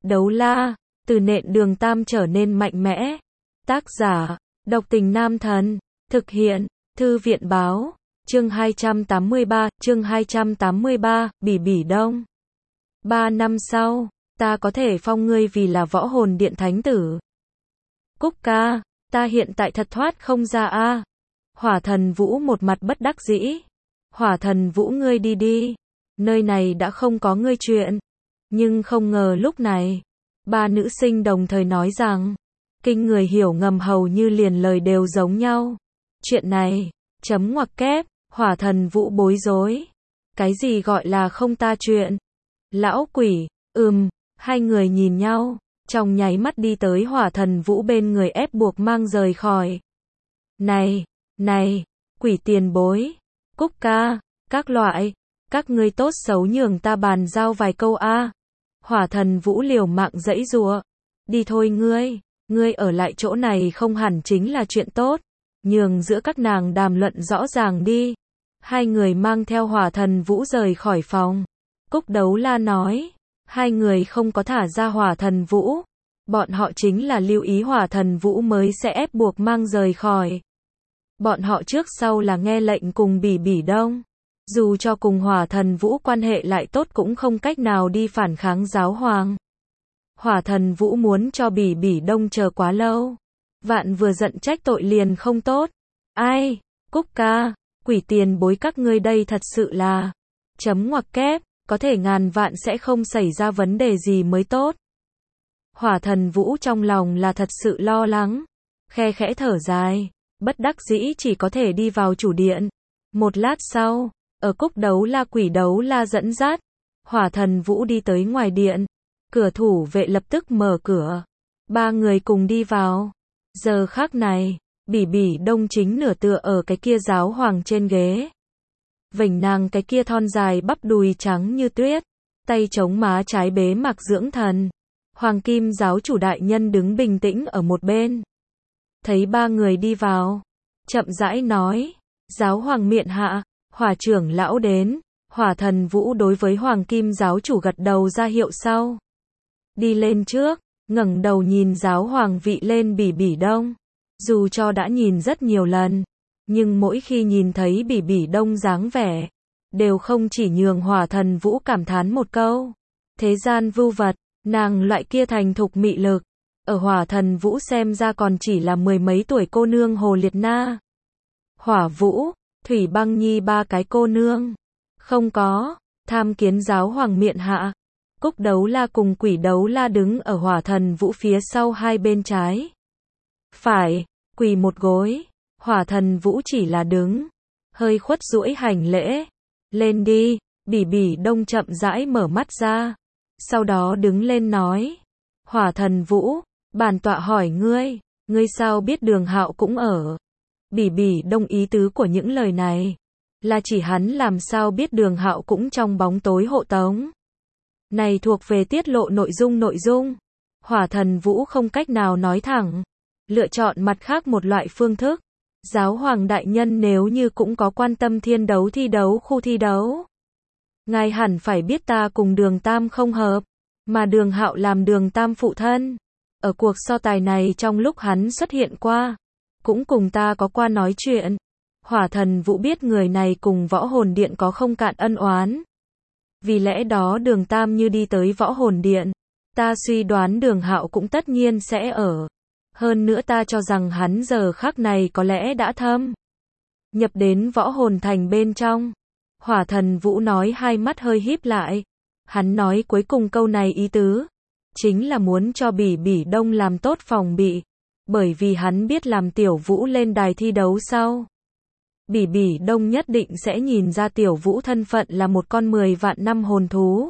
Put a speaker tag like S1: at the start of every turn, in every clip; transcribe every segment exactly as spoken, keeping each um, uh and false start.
S1: Đấu la, từ nện Đường Tam trở nên mạnh mẽ. Tác giả, Độc Tình Nam Thần. Thực hiện, Thư viện Báo. Chương hai trăm tám mươi ba, chương hai trăm tám mươi ba, Bỉ Bỉ Đông. Ba năm sau, ta có thể phong ngươi vì là võ hồn điện thánh tử. Cúc ca, ta hiện tại thật thoát không ra a. Hỏa Thần Vũ một mặt bất đắc dĩ. Hỏa Thần Vũ ngươi đi đi, nơi này đã không có ngươi chuyện. Nhưng không ngờ lúc này, ba nữ sinh đồng thời nói rằng, kinh người hiểu ngầm hầu như liền lời đều giống nhau. Chuyện này, chấm ngoặc kép, Hỏa Thần Vũ bối rối. Cái gì gọi là không ta chuyện? Lão quỷ, ừm, hai người nhìn nhau, trong nháy mắt đi tới Hỏa Thần Vũ bên người ép buộc mang rời khỏi. Này, này, quỷ tiền bối, Cúc ca, các loại, các ngươi tốt xấu nhường ta bàn giao vài câu a. Hỏa Thần Vũ liều mạng giãy giụa. Đi thôi ngươi, ngươi ở lại chỗ này không hẳn chính là chuyện tốt. Nhường giữa các nàng đàm luận rõ ràng đi. Hai người mang theo Hỏa Thần Vũ rời khỏi phòng. Cúc Đấu La nói, hai người không có thả ra Hỏa Thần Vũ. Bọn họ chính là lưu ý Hỏa Thần Vũ mới sẽ ép buộc mang rời khỏi. Bọn họ trước sau là nghe lệnh cùng Bỉ Bỉ Đông. Dù cho cùng Hỏa Thần Vũ quan hệ lại tốt cũng không cách nào đi phản kháng giáo hoàng. Hỏa Thần Vũ muốn cho Bỉ Bỉ Đông chờ quá lâu. Vạn vừa giận trách tội liền không tốt. Ai, Cúc ca, quỷ tiền bối các ngươi đây thật sự là, chấm ngoặc kép, có thể ngàn vạn sẽ không xảy ra vấn đề gì mới tốt. Hỏa Thần Vũ trong lòng là thật sự lo lắng. Khe khẽ thở dài, bất đắc dĩ chỉ có thể đi vào chủ điện. Một lát sau, ở Cúc Đấu La Quỷ Đấu La dẫn dắt, Hỏa Thần Vũ đi tới ngoài điện. Cửa thủ vệ lập tức mở cửa. Ba người cùng đi vào. Giờ khắc này, Bỉ Bỉ Đông chính nửa tựa ở cái kia giáo hoàng trên ghế. Vểnh nàng cái kia thon dài bắp đùi trắng như tuyết, tay chống má trái bế mạc dưỡng thần. Hoàng Kim giáo chủ đại nhân đứng bình tĩnh ở một bên. Thấy ba người đi vào, chậm rãi nói, giáo hoàng miện hạ, Hỏa trưởng lão đến. Hỏa Thần Vũ đối với Hoàng Kim giáo chủ gật đầu ra hiệu sau. Đi lên trước, ngẩng đầu nhìn giáo hoàng vị lên Bỉ Bỉ Đông. Dù cho đã nhìn rất nhiều lần, nhưng mỗi khi nhìn thấy Bỉ Bỉ Đông dáng vẻ, đều không chỉ nhường Hỏa Thần Vũ cảm thán một câu. Thế gian vưu vật, nàng loại kia thành thục mị lực, ở Hỏa Thần Vũ xem ra còn chỉ là mười mấy tuổi cô nương Hồ Liệt Na. Hỏa Vũ, Thủy Băng Nhi ba cái cô nương. Không có, tham kiến giáo hoàng miện hạ. Cúc Đấu La cùng Quỷ Đấu La đứng ở Hỏa Thần Vũ phía sau hai bên trái. Phải, quỳ một gối. Hỏa Thần Vũ chỉ là đứng, hơi khuất duỗi hành lễ. Lên đi, Bỉ Bỉ Đông chậm rãi mở mắt ra. Sau đó đứng lên nói. Hỏa Thần Vũ, bản tọa hỏi ngươi, ngươi sao biết Đường Hạo cũng ở? Bỉ Bỉ Đông ý tứ của những lời này là chỉ hắn làm sao biết Đường Hạo cũng trong bóng tối hộ tống. Này thuộc về tiết lộ nội dung nội dung. Hỏa Thần Vũ không cách nào nói thẳng, lựa chọn mặt khác một loại phương thức. Giáo hoàng đại nhân nếu như cũng có quan tâm thiên đấu thi đấu khu thi đấu, ngài hẳn phải biết ta cùng Đường Tam không hợp, mà Đường Hạo làm Đường Tam phụ thân. Ở cuộc so tài này trong lúc hắn xuất hiện qua, cũng cùng ta có qua nói chuyện. Hỏa Thần Vũ biết người này cùng võ hồn điện có không cạn ân oán. Vì lẽ đó Đường Tam như đi tới võ hồn điện, ta suy đoán Đường Hạo cũng tất nhiên sẽ ở. Hơn nữa ta cho rằng hắn giờ khắc này có lẽ đã thâm nhập đến võ hồn thành bên trong. Hỏa Thần Vũ nói hai mắt hơi híp lại. Hắn nói cuối cùng câu này ý tứ chính là muốn cho Bỉ Bỉ Đông làm tốt phòng bị, bởi vì hắn biết làm Tiểu Vũ lên đài thi đấu sau, Bỉ Bỉ Đông nhất định sẽ nhìn ra Tiểu Vũ thân phận là một con mười vạn năm hồn thú.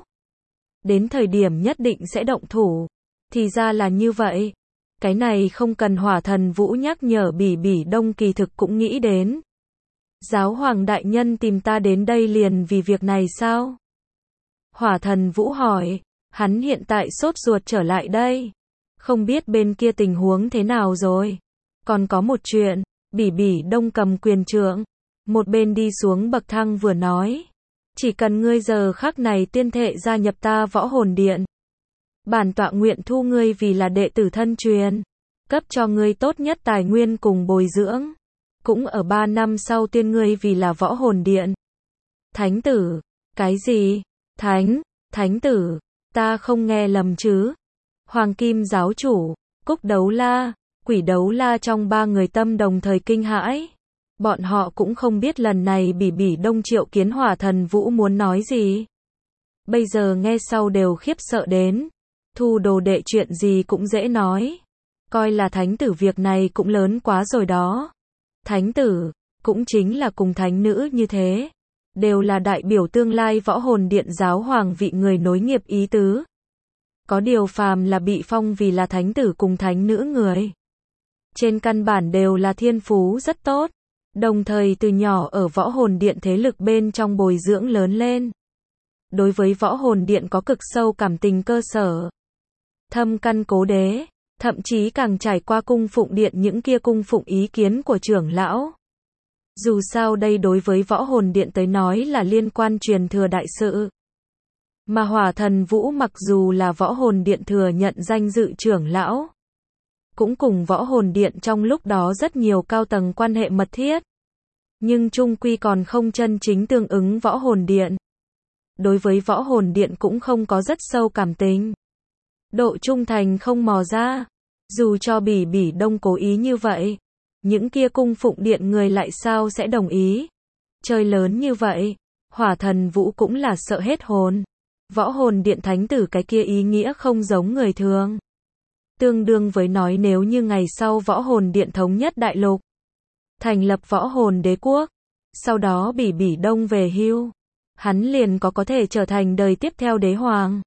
S1: Đến thời điểm nhất định sẽ động thủ. Thì ra là như vậy. Cái này không cần Hỏa Thần Vũ nhắc nhở, Bỉ Bỉ Đông kỳ thực cũng nghĩ đến. Giáo hoàng đại nhân tìm ta đến đây liền vì việc này sao? Hỏa Thần Vũ hỏi, hắn hiện tại sốt ruột trở lại đây. Không biết bên kia tình huống thế nào rồi. Còn có một chuyện, Bỉ Bỉ Đông cầm quyền trượng, một bên đi xuống bậc thang vừa nói. Chỉ cần ngươi giờ khắc này tuyên thệ gia nhập ta võ hồn điện, Bản tọa nguyện thu ngươi vì là đệ tử thân truyền, cấp cho ngươi tốt nhất tài nguyên cùng bồi dưỡng. Cũng ở ba năm sau tiên ngươi vì là võ hồn điện. Thánh tử, cái gì? Thánh, thánh tử, ta không nghe lầm chứ? Hoàng Kim giáo chủ, Cúc Đấu La, Quỷ Đấu La trong ba người tâm đồng thời kinh hãi. Bọn họ cũng không biết lần này Bỉ Bỉ Đông triệu kiến Hỏa Thần Vũ muốn nói gì. Bây giờ nghe sau đều khiếp sợ đến. Thu đồ đệ chuyện gì cũng dễ nói. Coi là thánh tử việc này cũng lớn quá rồi đó. Thánh tử, cũng chính là cùng thánh nữ như thế. Đều là đại biểu tương lai võ hồn điện giáo hoàng vị người nối nghiệp ý tứ. Có điều phàm là bị phong vì là thánh tử cùng thánh nữ người. Trên căn bản đều là thiên phú rất tốt. Đồng thời từ nhỏ ở võ hồn điện thế lực bên trong bồi dưỡng lớn lên. Đối với võ hồn điện có cực sâu cảm tình cơ sở. Thâm căn cố đế, thậm chí càng trải qua cung phụng điện những kia cung phụng ý kiến của trưởng lão. Dù sao đây đối với võ hồn điện tới nói là liên quan truyền thừa đại sự. Mà Hỏa Thần Vũ mặc dù là võ hồn điện thừa nhận danh dự trưởng lão, cũng cùng võ hồn điện trong lúc đó rất nhiều cao tầng quan hệ mật thiết. Nhưng chung quy còn không chân chính tương ứng võ hồn điện. Đối với võ hồn điện cũng không có rất sâu cảm tình. Độ trung thành không mò ra. Dù cho Bỉ Bỉ Đông cố ý như vậy, những kia cung phụng điện người lại sao sẽ đồng ý. Chơi lớn như vậy, Hỏa Thần Vũ cũng là sợ hết hồn. Võ hồn điện thánh tử cái kia ý nghĩa không giống người thường. Tương đương với nói nếu như ngày sau võ hồn điện thống nhất đại lục, thành lập võ hồn đế quốc, sau đó Bỉ Bỉ Đông về hưu, hắn liền có có thể trở thành đời tiếp theo đế hoàng.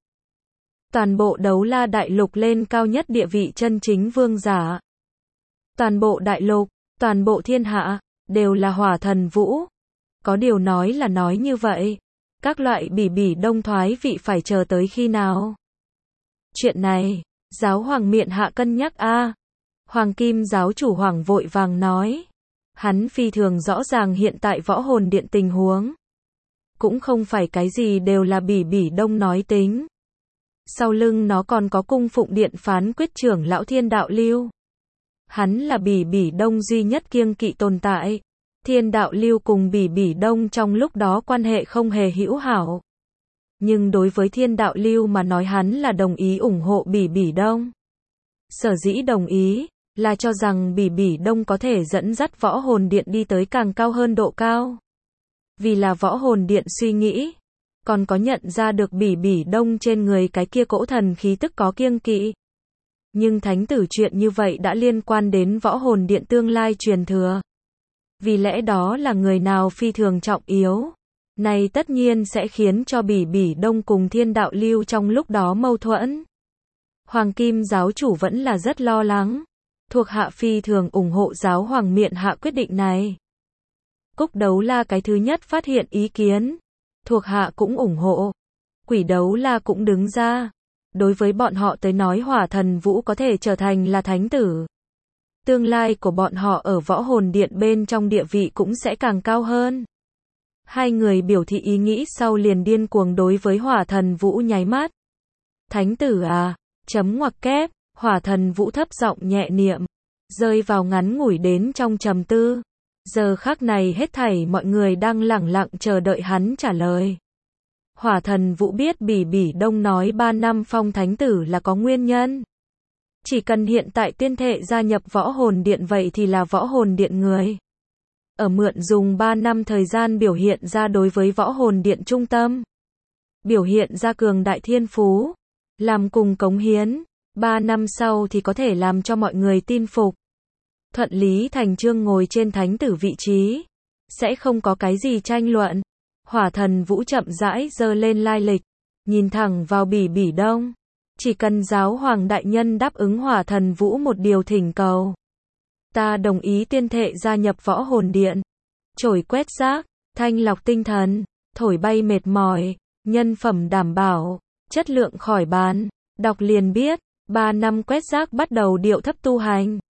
S1: Toàn bộ Đấu La đại lục lên cao nhất địa vị chân chính vương giả. Toàn bộ đại lục, toàn bộ thiên hạ, đều là Hỏa Thần Vũ. Có điều nói là nói như vậy. Các loại Bỉ Bỉ Đông thoái vị phải chờ tới khi nào? Chuyện này, giáo hoàng miện hạ cân nhắc a. Hoàng Kim giáo chủ Hoàng vội vàng nói. Hắn phi thường rõ ràng hiện tại võ hồn điện tình huống. Cũng không phải cái gì đều là Bỉ Bỉ Đông nói tính. Sau lưng nó còn có cung phụng điện phán quyết trưởng lão Thiên Đạo Lưu. Hắn là Bỉ Bỉ Đông duy nhất kiêng kỵ tồn tại. Thiên Đạo Lưu cùng Bỉ Bỉ Đông trong lúc đó quan hệ không hề hữu hảo. Nhưng đối với Thiên Đạo Lưu mà nói hắn là đồng ý ủng hộ Bỉ Bỉ Đông. Sở dĩ đồng ý, là cho rằng Bỉ Bỉ Đông có thể dẫn dắt võ hồn điện đi tới càng cao hơn độ cao. Vì là võ hồn điện suy nghĩ, còn có nhận ra được Bỉ Bỉ Đông trên người cái kia cỗ thần khí tức có kiêng kỵ. Nhưng thánh tử chuyện như vậy đã liên quan đến võ hồn điện tương lai truyền thừa. Vì lẽ đó là người nào phi thường trọng yếu. Này tất nhiên sẽ khiến cho Bỉ Bỉ Đông cùng Thiên Đạo Lưu trong lúc đó mâu thuẫn. Hoàng Kim giáo chủ vẫn là rất lo lắng. Thuộc hạ phi thường ủng hộ giáo hoàng miện hạ quyết định này. Cúc Đấu La cái thứ nhất phát hiện ý kiến. Thuộc hạ cũng ủng hộ. Quỷ Đấu La cũng đứng ra. Đối với bọn họ tới nói Hỏa Thần Vũ có thể trở thành là thánh tử. Tương lai của bọn họ ở võ hồn điện bên trong địa vị cũng sẽ càng cao hơn. Hai người biểu thị ý nghĩ sau liền điên cuồng đối với Hỏa Thần Vũ nháy mắt. Thánh tử à, chấm ngoặc kép, Hỏa Thần Vũ thấp giọng nhẹ niệm, rơi vào ngắn ngủi đến trong trầm tư. Giờ khắc này hết thảy mọi người đang lẳng lặng chờ đợi hắn trả lời. Hỏa Thần Vũ biết Bỉ Bỉ Đông nói ba năm phong thánh tử là có nguyên nhân. Chỉ cần hiện tại tuyên thệ gia nhập võ hồn điện vậy thì là võ hồn điện người. Ở mượn dùng ba năm thời gian biểu hiện ra đối với võ hồn điện trung tâm. Biểu hiện ra cường đại thiên phú. Làm cùng cống hiến. Ba năm sau thì có thể làm cho mọi người tin phục. Thuận lý thành chương ngồi trên thánh tử vị trí. Sẽ không có cái gì tranh luận. Hỏa Thần Vũ chậm rãi giơ lên lai lịch. Nhìn thẳng vào Bỉ Bỉ Đông. Chỉ cần giáo hoàng đại nhân đáp ứng Hỏa Thần Vũ một điều thỉnh cầu. Ta đồng ý tuyên thệ gia nhập võ hồn điện. Chổi quét rác, thanh lọc tinh thần, thổi bay mệt mỏi, nhân phẩm đảm bảo, chất lượng khỏi bàn. Đọc liền biết, ba năm quét rác bắt đầu điệu thấp tu hành.